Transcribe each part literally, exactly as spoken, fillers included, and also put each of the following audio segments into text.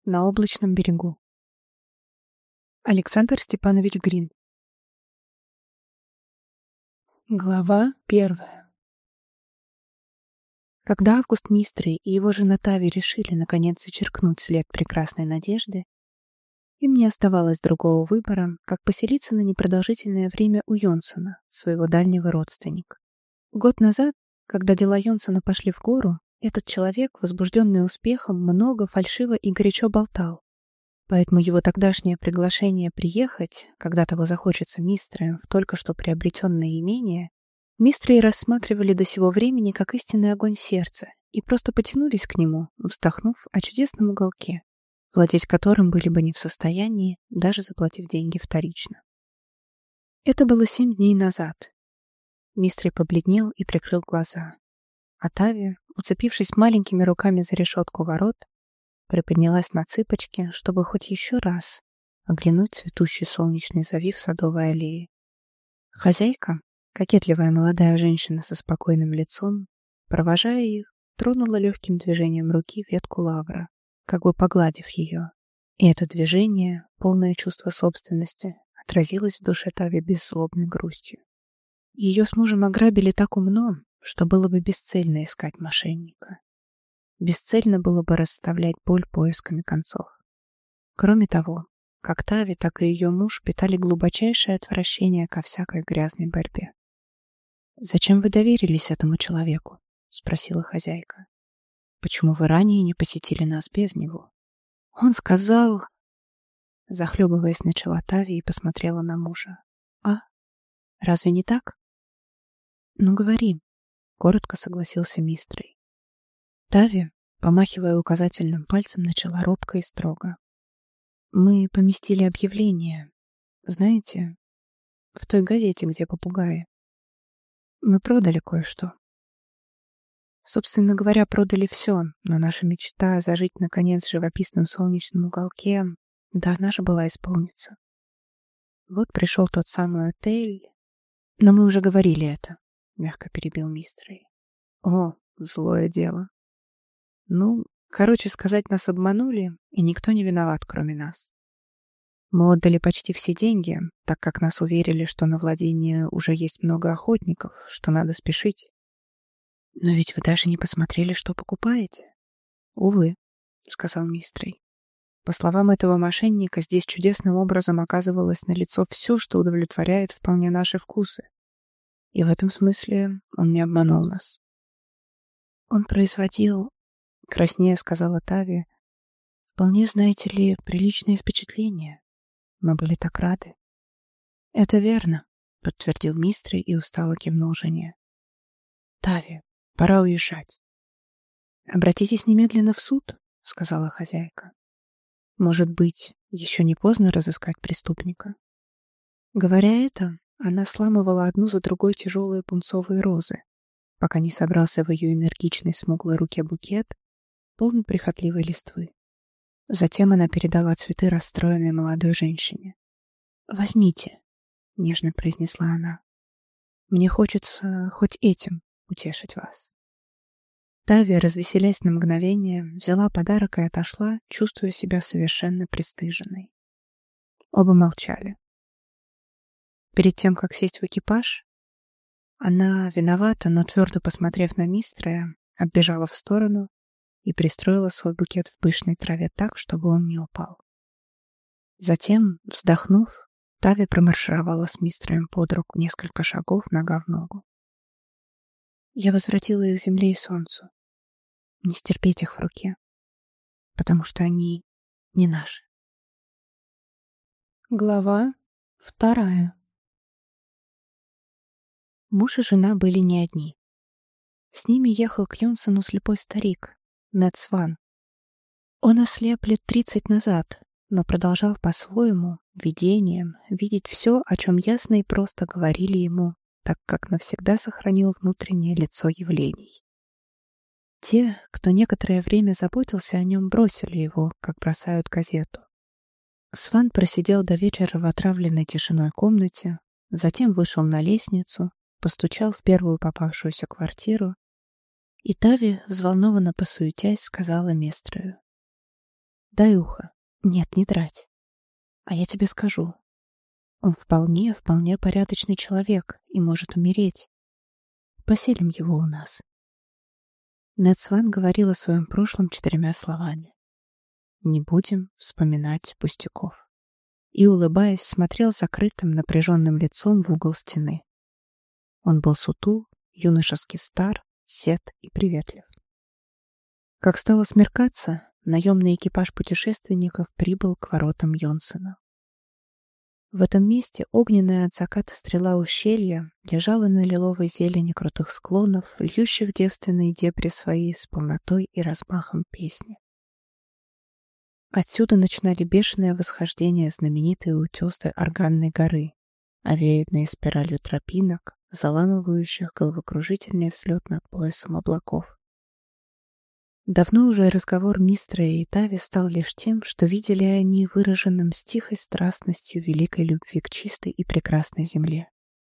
на облачном берегу. Александр Степанович Грин. Глава первая. Когда Август Мистрий и его жена Тави решили наконец зачеркнуть след прекрасной надежды, им не оставалось другого выбора, как поселиться на непродолжительное время у Йонсона, своего дальнего родственника. Год назад, когда дела Йонсона пошли в гору, этот человек, возбужденный успехом, много фальшиво и горячо болтал. Поэтому его тогдашнее приглашение приехать, когда того захочется Мистрием, в только что приобретенное имение, Мистрии рассматривали до сего времени как истинный огонь сердца и просто потянулись к нему, вздохнув о чудесном уголке, владеть которым были бы не в состоянии, даже заплатив деньги вторично. Это было семь дней назад. Мистрий побледнел и прикрыл глаза. А Тави, уцепившись маленькими руками за решетку ворот, приподнялась на цыпочки, чтобы хоть еще раз оглянуть цветущий солнечный завив садовой аллеи. Хозяйка, кокетливая молодая женщина со спокойным лицом, провожая их, тронула легким движением руки ветку лавра, как бы погладив ее. И это движение, полное чувство собственности, отразилось в душе Тави беззлобной грустью. Ее с мужем ограбили так умно, что было бы бесцельно искать мошенника. Бесцельно было бы расставлять боль поисками концов. Кроме того, как Тави, так и ее муж питали глубочайшее отвращение ко всякой грязной борьбе. «Зачем вы доверились этому человеку?» — спросила хозяйка. «Почему вы ранее не посетили нас без него?» «Он сказал...» Захлебываясь, начала Тави и посмотрела на мужа. «А? Разве не так?» «Ну, говори», — коротко согласился Мистрий. Тави, помахивая указательным пальцем, начала робко и строго. «Мы поместили объявление, знаете, в той газете, где попугаи. Мы продали кое-что. Собственно говоря, продали все, но наша мечта зажить, наконец, в живописном солнечном уголке должна же была исполниться. Вот пришел тот самый отель. Но мы уже говорили это», — мягко перебил Мистрий. «О, злое дело. Ну, короче сказать, нас обманули, и никто не виноват, кроме нас. Мы отдали почти все деньги, так как нас уверили, что на владении уже есть много охотников, что надо спешить. Но ведь вы даже не посмотрели, что покупаете». «Увы», — сказал Мистрий. По словам этого мошенника, здесь чудесным образом оказывалось налицо все, что удовлетворяет вполне наши вкусы. И в этом смысле он не обманул нас. Он производил, краснея сказала Тави, вполне, знаете ли, приличные впечатления. Мы были так рады. Это верно, подтвердил Мистрий и устало кивнул жене. Тави, пора уезжать. Обратитесь немедленно в суд, сказала хозяйка. Может быть, еще не поздно разыскать преступника. Говоря это, она сламывала одну за другой тяжелые пунцовые розы, пока не собрался в ее энергичной смуглой руке букет, полный прихотливой листвы. Затем она передала цветы расстроенной молодой женщине. «Возьмите», — нежно произнесла она. «Мне хочется хоть этим утешить вас». Тави, развеселясь на мгновение, взяла подарок и отошла, чувствуя себя совершенно пристыженной. Оба молчали. Перед тем, как сесть в экипаж, она, виновата, но твердо посмотрев на Мистрия, отбежала в сторону и пристроила свой букет в пышной траве так, чтобы он не упал. Затем, вздохнув, Тави промаршировала с Мистрием под руку несколько шагов нога в ногу. Я возвратила их земле и солнцу. Не стерпеть их в руке, потому что они не наши. Глава вторая. Муж и жена были не одни. С ними ехал к Йонсону слепой старик, Нед Сван. Он ослеп лет тридцать назад, но продолжал по-своему, видением, видеть все, о чем ясно и просто говорили ему, так как навсегда сохранил внутреннее лицо явлений. Те, кто некоторое время заботился о нем, бросили его, как бросают газету. Сван просидел до вечера в отравленной тишиной комнате, затем вышел на лестницу, постучал в первую попавшуюся квартиру, и Тави, взволнованно посуетясь, сказала Местрию: Дай ухо. Нет, не драть. А я тебе скажу. Он вполне, вполне порядочный человек и может умереть. Поселим его у нас. Нед Сван говорил о своем прошлом четырьмя словами. Не будем вспоминать пустяков. И, улыбаясь, смотрел закрытым, напряженным лицом в угол стены. Он был сутул, юношески стар, сед и приветлив. Как стало смеркаться, наемный экипаж путешественников прибыл к воротам Йонсена. В этом месте огненная от заката стрела ущелья лежала на лиловой зелени крутых склонов, льющих девственные дебри свои с полнотой и размахом песни. Отсюда начинали бешеное восхождение знаменитые утесы Органной горы, овеянные спиралью тропинок, заламывающих головокружительный взлет над поясом облаков. Давно уже разговор мистера и Тави стал лишь тем, что видели они выраженным с тихой страстностью великой любви к чистой и прекрасной земле.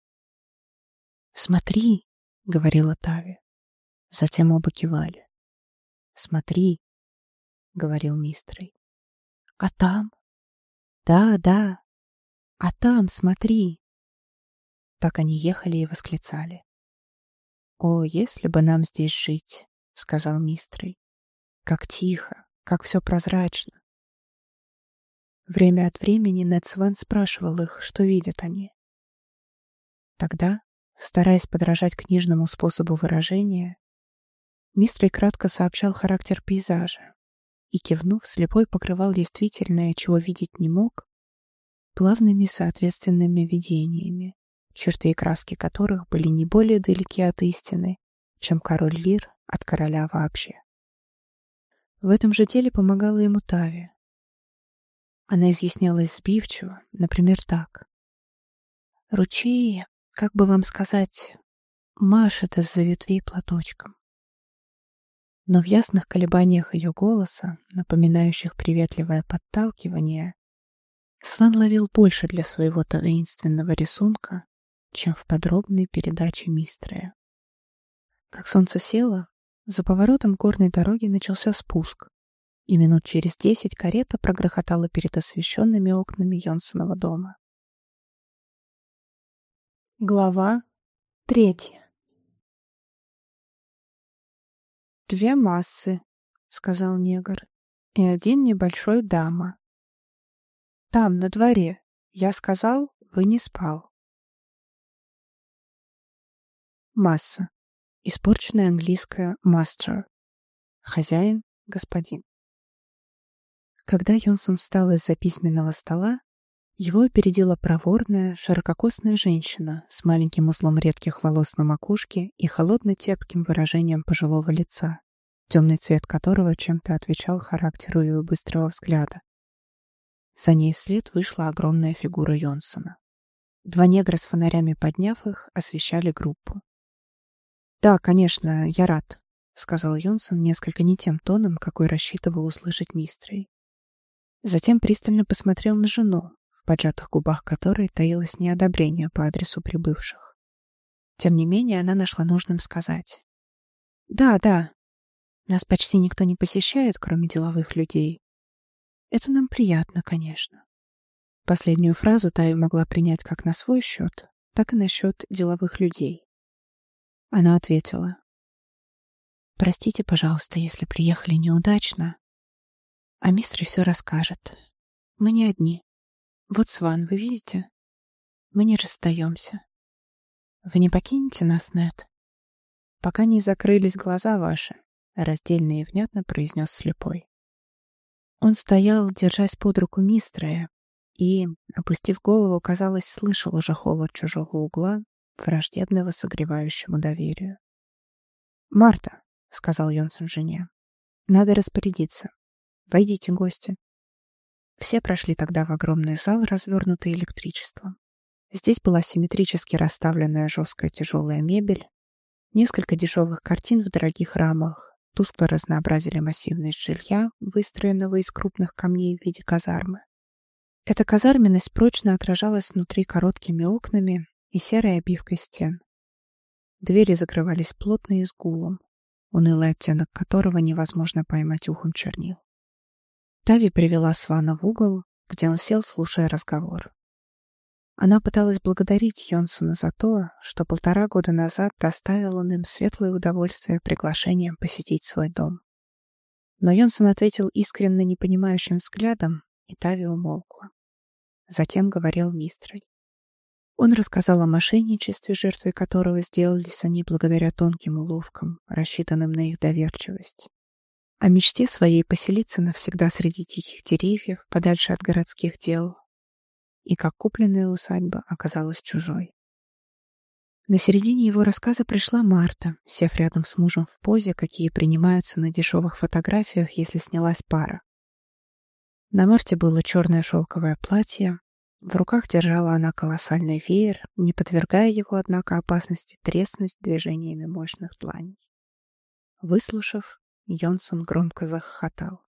«Смотри!» — говорила Тави. Затем оба кивали. «Смотри!» — говорил мистер. «А там?» «Да, да! А там, смотри!» Так они ехали и восклицали. «О, если бы нам здесь жить!» — сказал мистер. «Как тихо, как все прозрачно!» Время от времени Нед Сван спрашивал их, что видят они. Тогда, стараясь подражать книжному способу выражения, мистер кратко сообщал характер пейзажа и, кивнув, слепой покрывал действительное, чего видеть не мог, плавными соответственными видениями, черты и краски которых были не более далеки от истины, чем король Лир от короля вообще. В этом же деле помогала ему Тави. Она изъяснялась сбивчиво, например, так. «Ручей, как бы вам сказать, машет из-за ветвей платочком». Но в ясных колебаниях ее голоса, напоминающих приветливое подталкивание, Сван ловил больше для своего таинственного рисунка, чем в подробной передаче мистера. Как солнце село, за поворотом горной дороги начался спуск, и минут через десять карета прогрохотала перед освещенными окнами Йонсонова дома. Глава третья. «Две массы», — сказал негр, — «и один небольшой дама. Там, на дворе. Я сказал, вы не спал». Масса. Испорченное английское master. Хозяин, господин. Когда Йонсон встал из-за письменного стола, его опередила проворная, ширококосная женщина с маленьким узлом редких волос на макушке и холодно-тепким выражением пожилого лица, темный цвет которого чем-то отвечал характеру ее быстрого взгляда. За ней вслед вышла огромная фигура Йонсона. Два негра с фонарями, подняв их, освещали группу. «Да, конечно, я рад», — сказал Йонсон несколько не тем тоном, какой рассчитывал услышать мистер. Затем пристально посмотрел на жену, в поджатых губах которой таилось неодобрение по адресу прибывших. Тем не менее, она нашла нужным сказать. «Да, да, нас почти никто не посещает, кроме деловых людей. Это нам приятно, конечно». Последнюю фразу Тая могла принять как на свой счет, так и на счет деловых людей. Она ответила. «Простите, пожалуйста, если приехали неудачно. А мистер все расскажет. Мы не одни. Вот Сван, вы видите? Мы не расстаемся. Вы не покинете нас, Нед?» «Пока не закрылись глаза ваши», — раздельно и внятно произнес слепой. Он стоял, держась под руку мистера, и, опустив голову, казалось, слышал уже холод чужого угла, враждебного согревающему доверию. «Марта», — сказал Йонсон жене, — «надо распорядиться. Войдите, гости». Все прошли тогда в огромный зал, развернутый электричеством. Здесь была симметрически расставленная жесткая тяжелая мебель, несколько дешевых картин в дорогих рамах, тускло разнообразили массивность жилья, выстроенного из крупных камней в виде казармы. Эта казарменность прочно отражалась внутри короткими окнами и серой обивкой стен. Двери закрывались плотно и с гулом, унылый оттенок которого невозможно поймать ухом чернил. Тави привела Свана в угол, где он сел, слушая разговор. Она пыталась благодарить Йонсона за то, что полтора года назад доставил он им светлое удовольствие приглашением посетить свой дом. Но Йонсон ответил искренне непонимающим взглядом, и Тави умолкла. Затем говорил Мистраль. Он рассказал о мошенничестве, жертвой которого сделались они благодаря тонким уловкам, рассчитанным на их доверчивость. О мечте своей поселиться навсегда среди тихих деревьев, подальше от городских дел, и как купленная усадьба оказалась чужой. На середине его рассказа пришла Марта, сев рядом с мужем в позе, какие принимаются на дешевых фотографиях, если снялась пара. На Марте было черное шелковое платье, в руках держала она колоссальный веер, не подвергая его, однако, опасности треснуть движениями мощных дланей. Выслушав, Йонсон громко захохотал.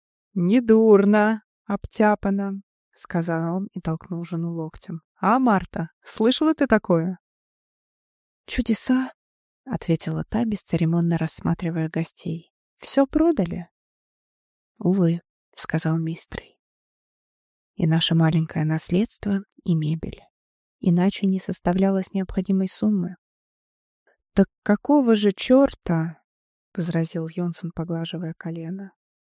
«Недурно, обтяпано», — сказал он и толкнул жену локтем. «А, Марта, слышала ты такое?» «Чудеса», — ответила та, бесцеремонно рассматривая гостей. «Все продали?» «Увы», — сказал Мистрий. «И наше маленькое наследство, и мебель. Иначе не составлялось необходимой суммы». «Так какого же черта?» — возразил Йонсон, поглаживая колено.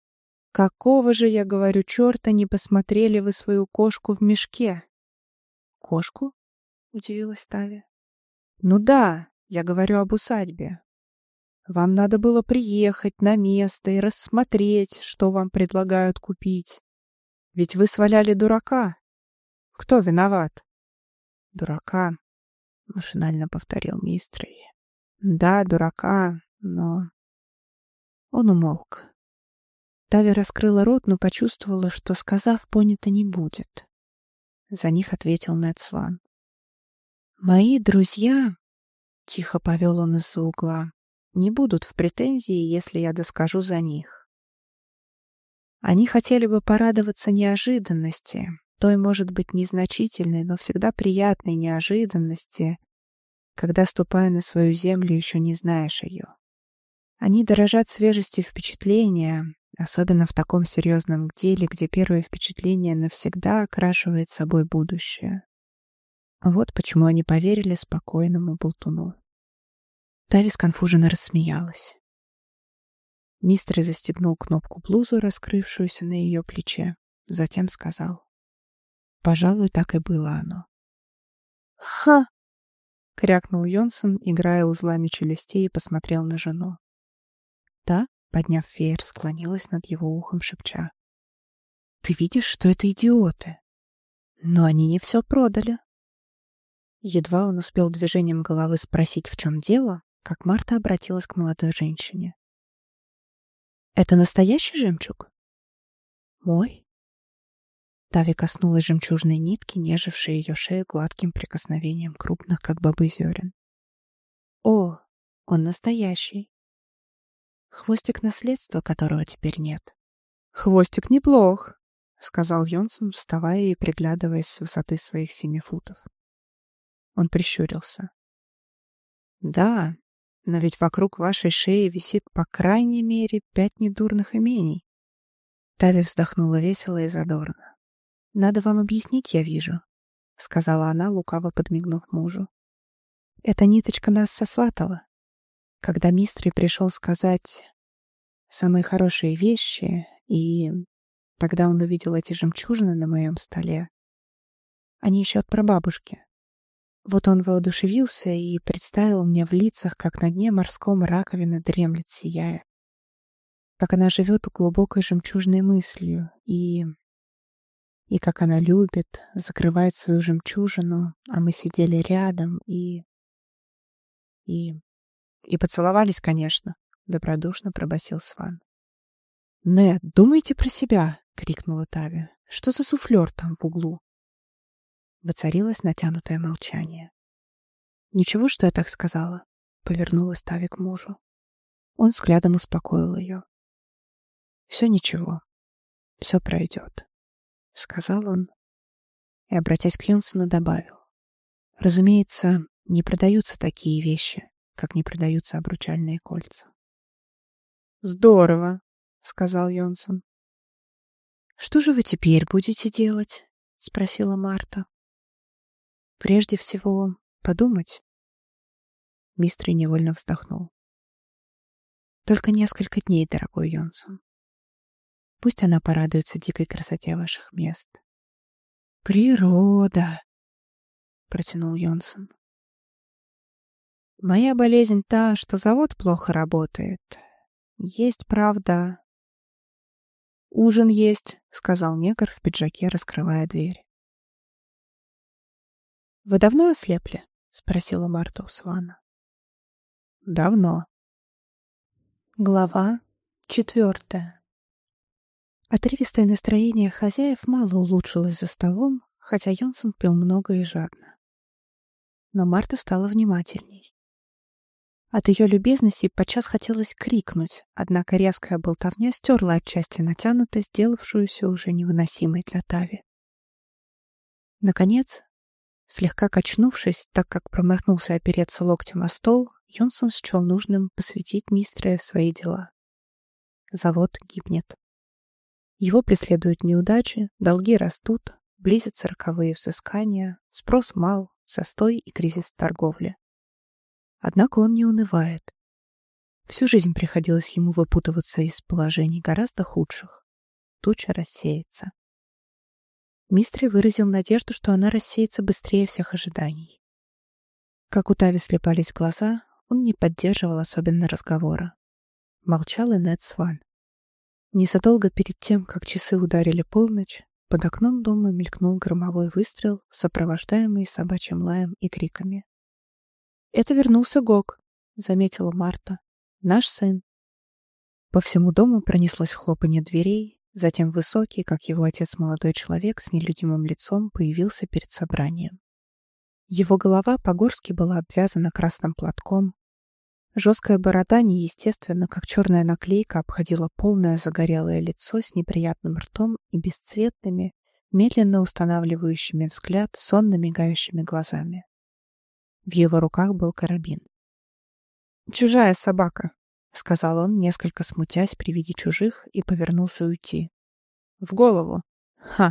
«Какого же, я говорю, черта не посмотрели вы свою кошку в мешке?» «Кошку?» — удивилась Тави. «Ну да, я говорю об усадьбе. Вам надо было приехать на место и рассмотреть, что вам предлагают купить. Ведь вы сваляли дурака. Кто виноват?» «Дурака», — машинально повторил Мистрий. «Да, дурака, но...» Он умолк. Тави раскрыла рот, но почувствовала, что, сказав, понято не будет. За них ответил Нед Сван. «Мои друзья, — тихо повел он из-за угла, — не будут в претензии, если я доскажу за них. Они хотели бы порадоваться неожиданности, той, может быть, незначительной, но всегда приятной неожиданности, когда, ступая на свою землю, еще не знаешь ее. Они дорожат свежестью впечатления, особенно в таком серьезном деле, где первое впечатление навсегда окрашивает собой будущее. Вот почему они поверили спокойному болтуну». Тави сконфуженно рассмеялась. Мистер застегнул кнопку блузу, раскрывшуюся на ее плече, затем сказал: «Пожалуй, так и было оно». «Ха!» — крякнул Йонсон, играя узлами челюстей, и посмотрел на жену. Та, подняв веер, склонилась над его ухом, шепча: «Ты видишь, что это идиоты? Но они не все продали». Едва он успел движением головы спросить, в чем дело, как Марта обратилась к молодой женщине. «Это настоящий жемчуг?» «Мой?» Тави коснулась жемчужной нитки, нежившей ее шею гладким прикосновением крупных, как бобы, зерен. «О, он настоящий. Хвостик наследства, которого теперь нет». «Хвостик неплох», — сказал Йонсон, вставая и приглядываясь с высоты своих семи футов. Он прищурился. «Да, но ведь вокруг вашей шеи висит по крайней мере пять недурных имений». Тави вздохнула весело и задорно. «Надо вам объяснить, я вижу», — сказала она, лукаво подмигнув мужу. «Эта ниточка нас сосватала. Когда Мистрий пришел сказать самые хорошие вещи, и тогда он увидел эти жемчужины на моем столе, они еще от прабабушки. Вот он воодушевился и представил мне в лицах, как на дне морском раковина дремлет, сияя, как она живет глубокой жемчужной мыслью, и... и как она любит, закрывает свою жемчужину, а мы сидели рядом и... и... и поцеловались, конечно», — добродушно пробасил Сван. «Нед, думайте про себя!» — крикнула Тави. «Что за суфлер там в углу?» Воцарилось натянутое молчание. «Ничего, что я так сказала?» — повернулась Тави к мужу. Он взглядом успокоил ее. «Все ничего. Все пройдет», — сказал он и, обратясь к Йонсону, добавил. «Разумеется, не продаются такие вещи, как не продаются обручальные кольца». «Здорово», — сказал Йонсон. «Что же вы теперь будете делать?» — спросила Марта. «Прежде всего, подумать». Мистер невольно вздохнул. «Только несколько дней, дорогой Йонсон. Пусть она порадуется дикой красоте ваших мест». «Природа!» — протянул Йонсон. «Моя болезнь та, что завод плохо работает. Есть, правда...» «Ужин есть», — сказал негр в пиджаке, раскрывая дверь. «Вы давно ослепли?» — спросила Марта у Свана. «Давно». Глава четвертая. Отрывистое настроение хозяев мало улучшилось за столом, хотя Йонсон пил много и жадно. Но Марта стала внимательней. От ее любезности подчас хотелось крикнуть, однако резкая болтовня стерла отчасти натянутость, сделавшуюся уже невыносимой для Тави. Наконец, слегка качнувшись, так как промахнулся опереться локтем о стол, Йонсон счел нужным посвятить мистера в свои дела. Завод гибнет. Его преследуют неудачи, долги растут, близятся роковые взыскания, спрос мал, застой и кризис торговли. Однако он не унывает. Всю жизнь приходилось ему выпутываться из положений гораздо худших. Туча рассеется. Мистер выразил надежду, что она рассеется быстрее всех ожиданий. Как у Тави слепались глаза, он не поддерживал особенно разговора. Молчал и Нед Сван. Незадолго перед тем, как часы ударили полночь, под окном дома мелькнул громовой выстрел, сопровождаемый собачьим лаем и криками. «Это вернулся Гог», — заметила Марта. «Наш сын». По всему дому пронеслось хлопанье дверей, затем высокий, как его отец, молодой человек с нелюдимым лицом появился перед собранием. Его голова по-горски была обвязана красным платком. Жесткая борода неестественно, как черная наклейка, обходила полное загорелое лицо с неприятным ртом и бесцветными, медленно устанавливающими взгляд, сонно мигающими глазами. В его руках был карабин. «Чужая собака», — сказал он, несколько смутясь при виде чужих, и повернулся уйти. «В голову! Ха!»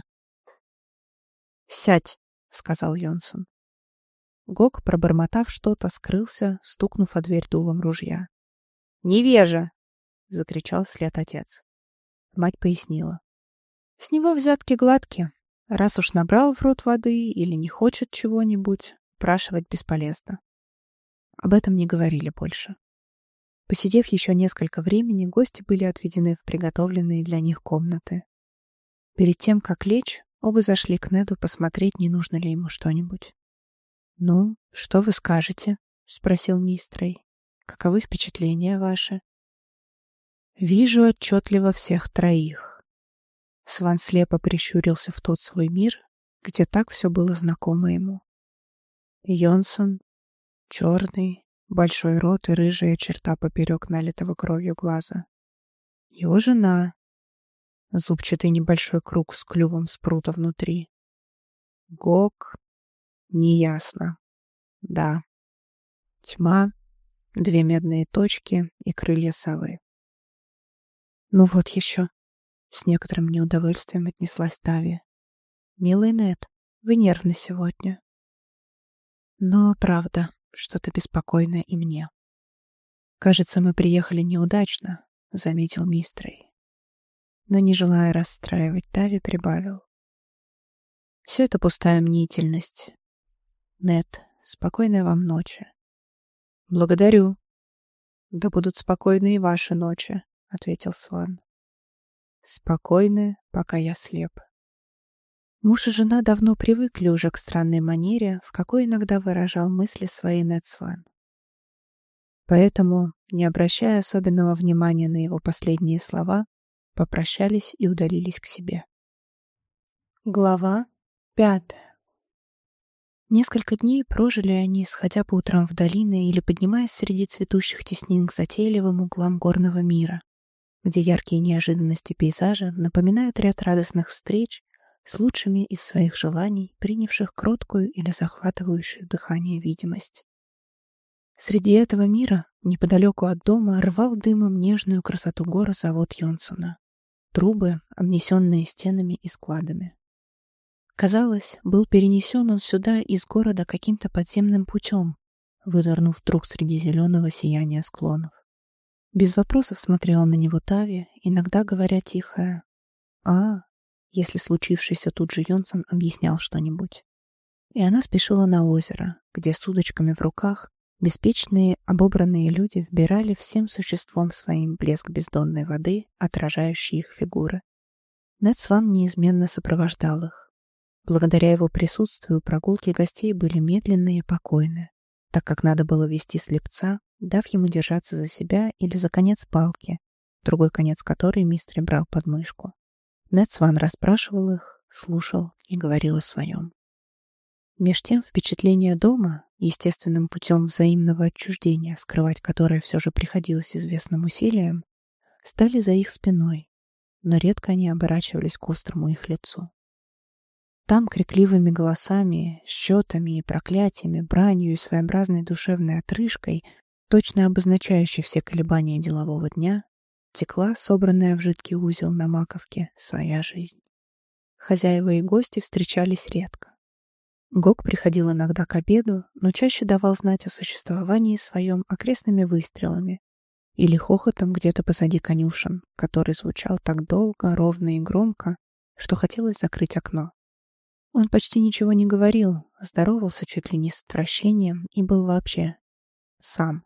«Сядь», — сказал Йонсон. Гог, пробормотав что-то, скрылся, стукнув о дверь дулом ружья. «Невежа!» — закричал вслед отец. Мать пояснила. «С него взятки гладкие. Раз уж набрал в рот воды или не хочет чего-нибудь, спрашивать бесполезно». Об этом не говорили больше. Посидев еще несколько времени, гости были отведены в приготовленные для них комнаты. Перед тем, как лечь, оба зашли к Неду посмотреть, не нужно ли ему что-нибудь. «Ну, что вы скажете?» — спросил мистрей. «Каковы впечатления ваши?» «Вижу отчетливо всех троих». Сван слепо прищурился в тот свой мир, где так все было знакомо ему. Йонсон, черный, большой рот и рыжая черта поперек налитого кровью глаза. Его жена, зубчатый небольшой круг с клювом спрута внутри. Гог, неясно. Да. Тьма, две медные точки и крылья совы. «Ну вот еще», — с некоторым неудовольствием отнеслась Тави. «Милый Нед, вы нервны сегодня». «Но, правда, что-то беспокойное и мне». «Кажется, мы приехали неудачно», — заметил мистрей. Но, не желая расстраивать Тави, прибавил. «Все это пустая мнительность. Нед, спокойной вам ночи». «Благодарю». «Да будут спокойны и ваши ночи», — ответил Сван. «Спокойны, пока я слеп». Муж и жена давно привыкли уже к странной манере, в какой иногда выражал мысли свои Нед Сван. Поэтому, не обращая особенного внимания на его последние слова, попрощались и удалились к себе. Глава пятая. Несколько дней прожили они, сходя по утрам в долины или поднимаясь среди цветущих теснин к затейливым углам горного мира, где яркие неожиданности пейзажа напоминают ряд радостных встреч с лучшими из своих желаний, принявших кроткую или захватывающую дыхание видимость. Среди этого мира, неподалеку от дома, рвал дымом нежную красоту гор завод Йонсона. трубы, обнесенные стенами и складами. Казалось, был перенесен он сюда из города каким-то подземным путем, вынырнув вдруг среди зеленого сияния склонов. Без вопросов смотрела на него Тави, иногда говоря тихо «А», если случившийся тут же Йонсон объяснял что-нибудь. И она спешила на озеро, где с удочками в руках беспечные, обобранные люди вбирали всем существом своим блеск бездонной воды, отражающий их фигуры. Нед Сван неизменно сопровождал их. Благодаря его присутствию прогулки гостей были медленные и покойные, так как надо было вести слепца, дав ему держаться за себя или за конец палки, другой конец которой мистер брал под мышку. Нед Сван расспрашивал их, слушал и говорил о своем. Меж тем впечатление дома, естественным путем взаимного отчуждения, скрывать которое все же приходилось известным усилием, стали за их спиной, но редко они оборачивались к острому их лицу. Там крикливыми голосами, счетами и проклятиями, бранью и своеобразной душевной отрыжкой, точно обозначающей все колебания делового дня, текла, собранная в жидкий узел на маковке, своя жизнь. Хозяева и гости встречались редко. Гог приходил иногда к обеду, но чаще давал знать о существовании своем окрестными выстрелами или хохотом где-то позади конюшен, который звучал так долго, ровно и громко, что хотелось закрыть окно. Он почти ничего не говорил, здоровался чуть ли не с отвращением и был вообще сам.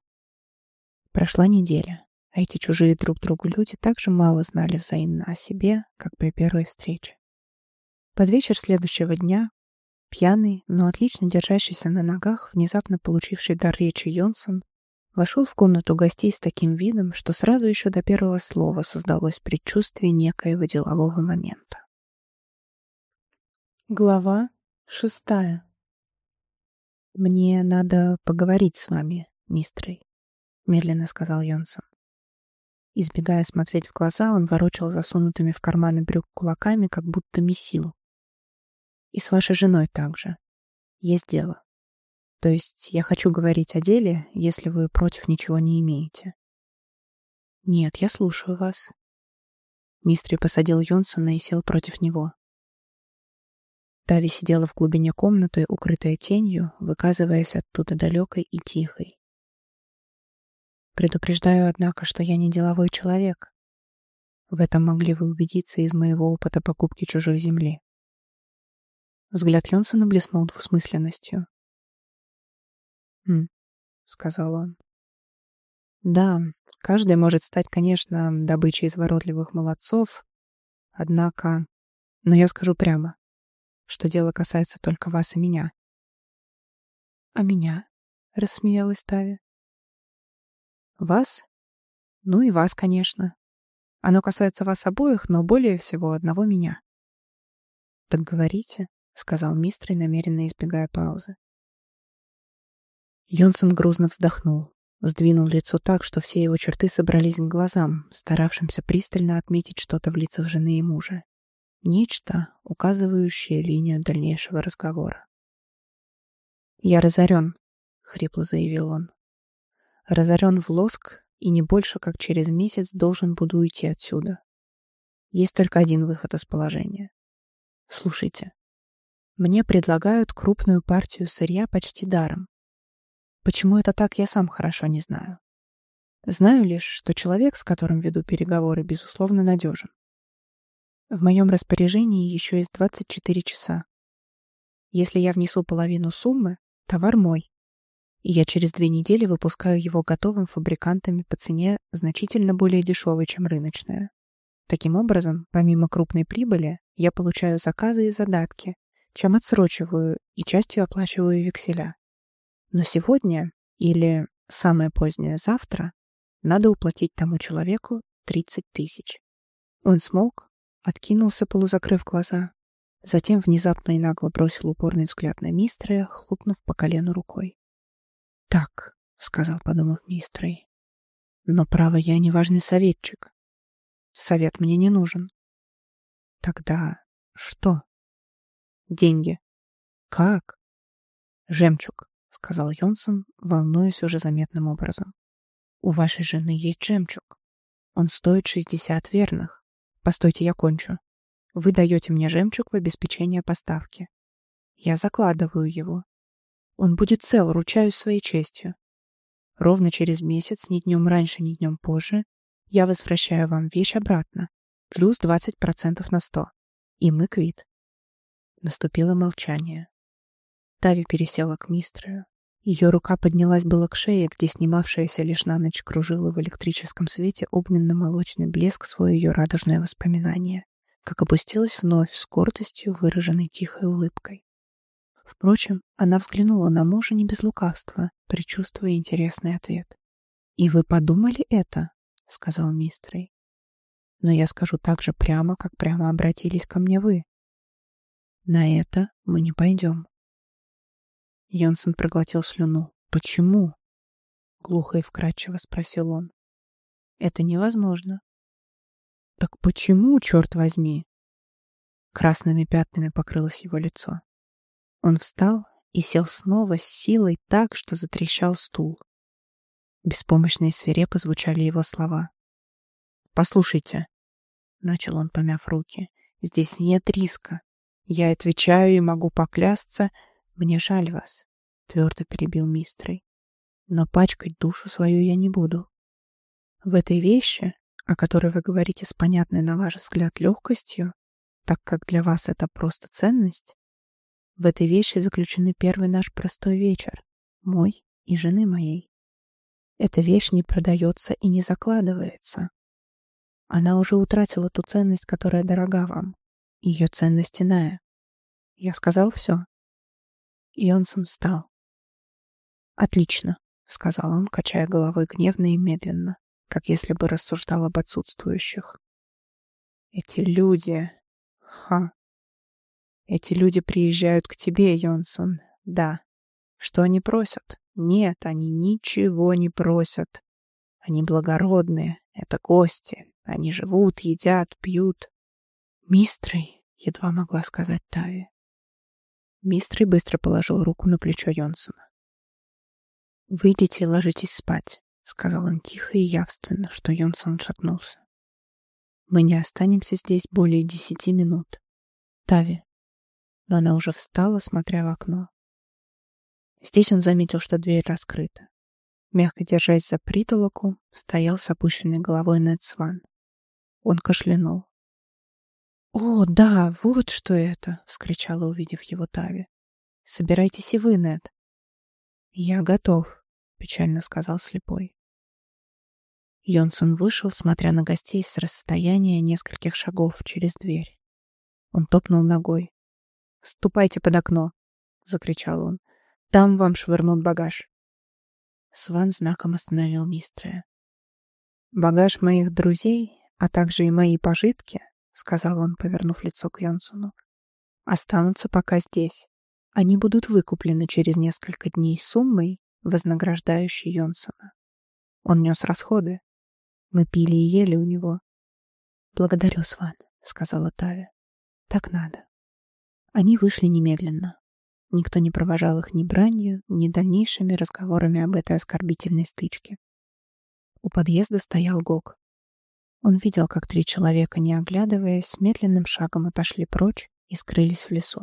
Прошла неделя, а эти чужие друг другу люди так же мало знали взаимно о себе, как при первой встрече. Под вечер следующего дня пьяный, но отлично держащийся на ногах, внезапно получивший дар речи Йонсон, вошел в комнату гостей с таким видом, что сразу еще до первого слова создалось предчувствие некоего делового момента. Глава шестая. «Мне надо поговорить с вами, мистрей», — медленно сказал Йонсон. Избегая смотреть в глаза, он ворочал засунутыми в карманы брюк кулаками, как будто месил. «И с вашей женой также. Есть дело. То есть я хочу говорить о деле, если вы против ничего не имеете». «Нет, я слушаю вас». Мистри посадил Йонсона и сел против него. Тави сидела в глубине комнаты, укрытая тенью, выказываясь оттуда далекой и тихой. «Предупреждаю, однако, что я не деловой человек. В этом могли вы убедиться из моего опыта покупки чужой земли». Взгляд Йонсона блеснул двусмысленностью. «Хм», — сказал он. «Да, каждый может стать, конечно, добычей изворотливых молодцов, однако... Но я скажу прямо, что дело касается только вас и меня». «А меня?» — рассмеялась Тави. «Вас? Ну и вас, конечно. Оно касается вас обоих, но более всего одного меня». «Так говорите», — сказал мистер, намеренно избегая паузы. Йонсон грузно вздохнул, сдвинул лицо так, что все его черты собрались к глазам, старавшимся пристально отметить что-то в лицах жены и мужа. Нечто, указывающее линию дальнейшего разговора. «Я разорен», — хрипло заявил он. «Разорен в лоск, и не больше, как через месяц должен буду уйти отсюда. Есть только один выход из положения. Слушайте. Мне предлагают крупную партию сырья почти даром. Почему это так, я сам хорошо не знаю. Знаю лишь, что человек, с которым веду переговоры, безусловно, надежен. В моем распоряжении еще есть двадцать четыре часа. Если я внесу половину суммы, товар мой, и я через две недели выпускаю его готовым фабрикантами по цене значительно более дешевой, чем рыночная. Таким образом, помимо крупной прибыли, я получаю заказы и задатки, чем отсрочиваю и частью оплачиваю векселя. Но сегодня, или самое позднее завтра, надо уплатить тому человеку тридцать тысяч. Он смолк, откинулся, полузакрыв глаза, затем внезапно и нагло бросил упорный взгляд на мистера, хлопнув по колену рукой. «Так», — сказал, подумав мистрей, — «но, право, я не важный советчик. Совет мне не нужен». «Тогда что?» «Деньги». «Как?» «Жемчуг», — сказал Йонсон, волнуясь уже заметным образом. «У вашей жены есть жемчуг. Он стоит шестьдесят верных. Постойте, я кончу. Вы даете мне жемчуг в обеспечение поставки. Я закладываю его. Он будет цел, ручаюсь своей честью. Ровно через месяц, ни днем раньше, ни днем позже, я возвращаю вам вещь обратно, плюс двадцать процентов на сто. И мы квит. Наступило молчание. Тави пересела к Мистрою. Ее рука поднялась было к шее, где снимавшаяся лишь на ночь кружила в электрическом свете огненно-молочный блеск свое ее радужное воспоминание, как опустилась вновь с гордостью, выраженной тихой улыбкой. Впрочем, она взглянула на мужа не без лукавства, предчувствуя интересный ответ. «И вы подумали это?» — сказал Мистрей. «Но я скажу так же прямо, как прямо обратились ко мне вы. На это мы не пойдем». Йонсон проглотил слюну. «Почему?» — глухо и вкрадчиво спросил он. «Это невозможно». «Так почему, черт возьми?» Красными пятнами покрылось его лицо. Он встал и сел снова с силой так, что затрещал стул. Беспомощно и свирепо звучали его слова. «Послушайте», — начал он, помяв руки, — «здесь нет риска. Я отвечаю и могу поклясться. Мне жаль вас», — твердо перебил Мистрей. «Но пачкать душу свою я не буду. В этой вещи, о которой вы говорите с понятной на ваш взгляд легкостью, так как для вас это просто ценность, в этой вещи заключены первый наш простой вечер, мой и жены моей. Эта вещь не продается и не закладывается. Она уже утратила ту ценность, которая дорога вам. Ее ценность иная. Я сказал все?» Йонсон встал. «Отлично», — сказал он, качая головой гневно и медленно, как если бы рассуждал об отсутствующих. «Эти люди... Ха! Эти люди приезжают к тебе, Йонсон. Да. Что они просят? Нет, они ничего не просят. Они благородные, это гости. Они живут, едят, пьют». «Мистрей», — едва могла сказать Тави. Мистрей быстро положил руку на плечо Йонсона. «Выйдите и ложитесь спать», — сказал он тихо и явственно, что Йонсон шатнулся. «Мы не останемся здесь более десяти минут. Тави». Но она уже встала, смотря в окно. Здесь он заметил, что дверь раскрыта. Мягко держась за притолоку, стоял с опущенной головой Нед Сван. Он кашлянул. «О, да, вот что это!» — вскричала, увидев его Тави. «Собирайтесь и вы, Нед». «Я готов», — печально сказал слепой. Йонсон вышел, смотря на гостей с расстояния нескольких шагов через дверь. Он топнул ногой. «Ступайте под окно!» — закричал он. «Там вам швырнут багаж». Сван знаком остановил Мистрея. «Багаж моих друзей, а также и мои пожитки, — сказал он, повернув лицо к Йонсону, — останутся пока здесь. Они будут выкуплены через несколько дней суммой, вознаграждающей Йонсона. Он нес расходы. Мы пили и ели у него». «Благодарю, Сван», — сказала Тави. «Так надо». Они вышли немедленно. Никто не провожал их ни бранью, ни дальнейшими разговорами об этой оскорбительной стычке. У подъезда стоял Гог. Он видел, как три человека, не оглядываясь, медленным шагом отошли прочь и скрылись в лесу.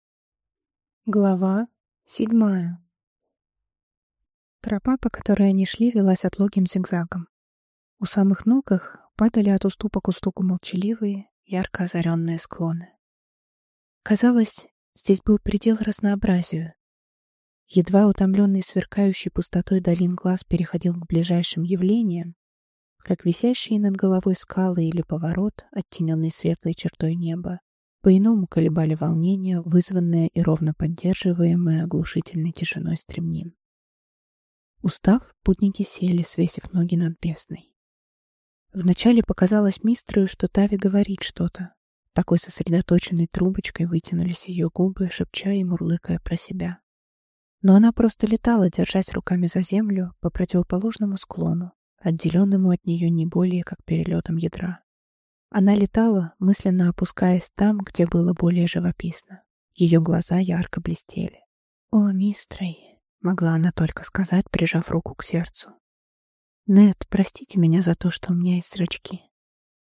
Глава седьмая. Тропа, по которой они шли, велась отлогим зигзагом. У самых ног их падали от уступа к уступу молчаливые, ярко озаренные склоны. Казалось, здесь был предел разнообразию. Едва утомленный сверкающей пустотой долин глаз переходил к ближайшим явлениям, как висящие над головой скалы или поворот, оттененный светлой чертой неба, по-иному колебали волнение, вызванное и ровно поддерживаемое оглушительной тишиной стремнин. Устав, путники сели, свесив ноги над бездной. Вначале показалось Мистрою, что Тави говорит что-то. Такой сосредоточенной трубочкой вытянулись ее губы, шепча и мурлыкая про себя. Но она просто летала, держась руками за землю по противоположному склону, отделенному от нее не более как перелетом ядра. Она летала, мысленно опускаясь там, где было более живописно. Ее глаза ярко блестели. «О, Мистрей!» — могла она только сказать, прижав руку к сердцу. «Нед, простите меня за то, что у меня есть зрачки».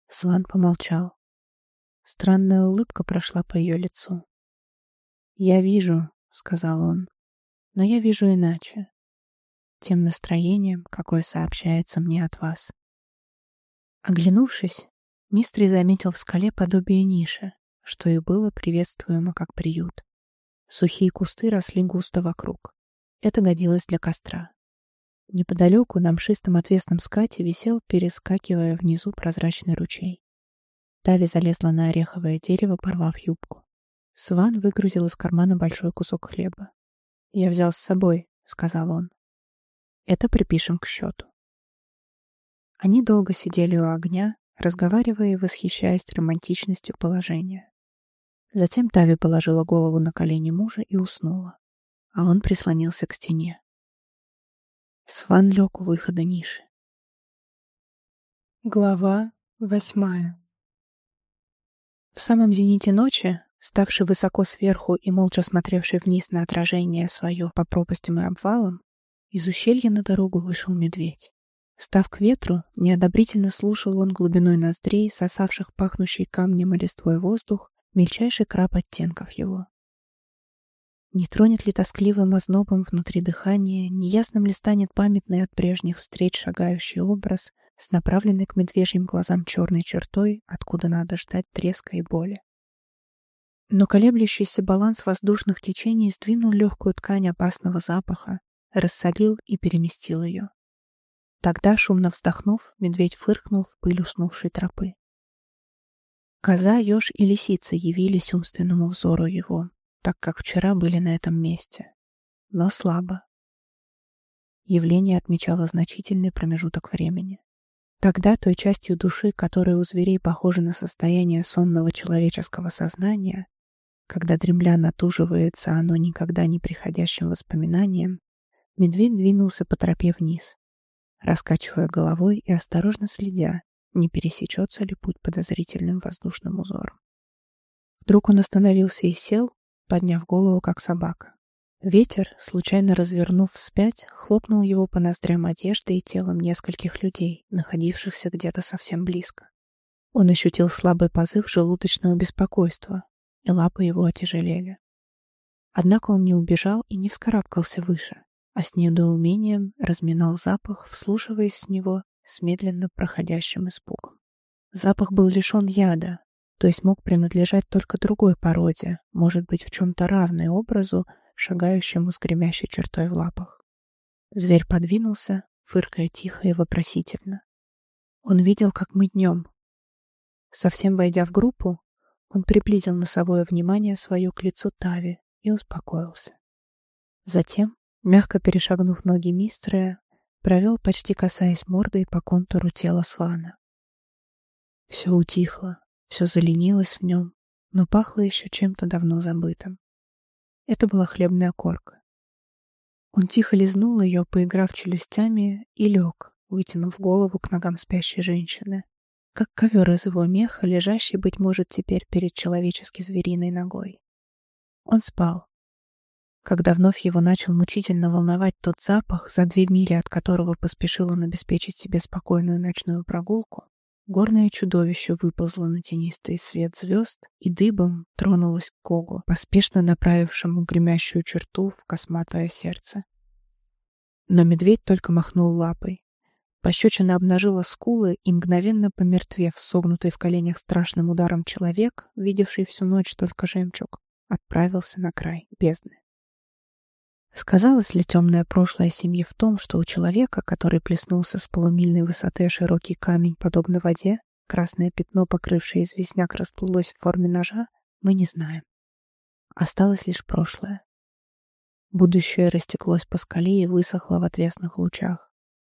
Сван помолчал. Странная улыбка прошла по ее лицу. «Я вижу», — сказал он, — «но я вижу иначе. Тем настроением, какое сообщается мне от вас». Оглянувшись, Мистри заметил в скале подобие ниши, что и было приветствуемо как приют. Сухие кусты росли густо вокруг. Это годилось для костра. Неподалеку на мшистом отвесном скате висел, перескакивая внизу, прозрачный ручей. Тави залезла на ореховое дерево, порвав юбку. Сван выгрузил из кармана большой кусок хлеба. «Я взял с собой», — сказал он. «Это припишем к счету». Они долго сидели у огня, разговаривая и восхищаясь романтичностью положения. Затем Тави положила голову на колени мужа и уснула, а он прислонился к стене. Сван лег у выхода ниши. Глава восьмая. В самом зените ночи, ставший высоко сверху и молча смотревший вниз на отражение свое по пропастям и обвалам, из ущелья на дорогу вышел медведь. Став к ветру, неодобрительно слушал он глубиной ноздрей, сосавших пахнущий камнем и листвой воздух, мельчайший крап оттенков его. Не тронет ли тоскливым ознобом внутри дыхания, неясным ли станет памятный от прежних встреч шагающий образ с направленной к медвежьим глазам черной чертой, откуда надо ждать треска и боли. Но колеблющийся баланс воздушных течений сдвинул легкую ткань опасного запаха, рассолил и переместил ее. Тогда, шумно вздохнув, медведь фыркнул в пыль уснувшей тропы. Коза, еж и лисица явились умственному взору его, так как вчера были на этом месте, но слабо. Явление отмечало значительный промежуток времени. Тогда той частью души, которая у зверей похожа на состояние сонного человеческого сознания, когда дремля натуживается оно никогда не приходящим воспоминанием, медведь двинулся по тропе вниз, раскачивая головой и осторожно следя, не пересечется ли путь подозрительным воздушным узором. Вдруг он остановился и сел, подняв голову, как собака. Ветер, случайно развернув вспять, хлопнул его по ноздрям одежды и телом нескольких людей, находившихся где-то совсем близко. Он ощутил слабый позыв желудочного беспокойства, и лапы его отяжелели. Однако он не убежал и не вскарабкался выше, а с недоумением разминал запах, вслушиваясь в него с медленно проходящим испугом. Запах был лишен яда, то есть мог принадлежать только другой породе, может быть, в чем-то равной образу, шагающему с гремящей чертой в лапах. Зверь подвинулся, фыркая тихо и вопросительно. Он видел, как мы днем. Совсем войдя в группу, он приблизил носовое внимание свое к лицу Тави и успокоился. Затем, мягко перешагнув ноги Мистрея, провел, почти касаясь мордой по контуру тела Свана. Все утихло, все заленилось в нем, но пахло еще чем-то давно забытым. Это была хлебная корка. Он тихо лизнул ее, поиграв челюстями, и лег, вытянув голову к ногам спящей женщины, как ковер из его меха, лежащий, быть может, теперь перед человечески звериной ногой. Он спал. Когда вновь его начал мучительно волновать тот запах, за две мили от которого поспешил он обеспечить себе спокойную ночную прогулку, горное чудовище выползло на тенистый свет звезд и дыбом тронулось к Когу, поспешно направившему гремящую черту в косматое сердце. Но медведь только махнул лапой. Пощечина обнажила скулы, и мгновенно помертвев, согнутый в коленях страшным ударом человек, видевший всю ночь только жемчуг, отправился на край бездны. Сказалось ли темное прошлое семьи в том, что у человека, который плеснулся с полумильной высоты широкий камень, подобно воде, красное пятно, покрывшее известняк, расплылось в форме ножа, мы не знаем. Осталось лишь прошлое. Будущее растеклось по скале и высохло в отвесных лучах.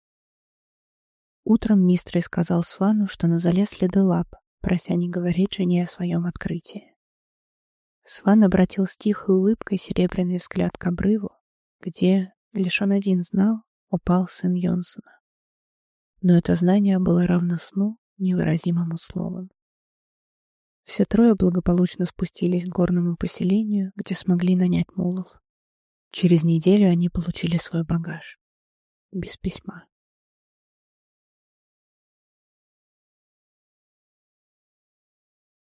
Утром Мистрей сказал Свану, что на зале следы лап, прося не говорить жене о своем открытии. Сван обратил с тихой улыбкой серебряный взгляд к обрыву, где, лишь он один знал, упал сын Йонсона. Но это знание было равно сну, невыразимому словом. Все трое благополучно спустились к горному поселению, где смогли нанять мулов. Через неделю они получили свой багаж. Без письма.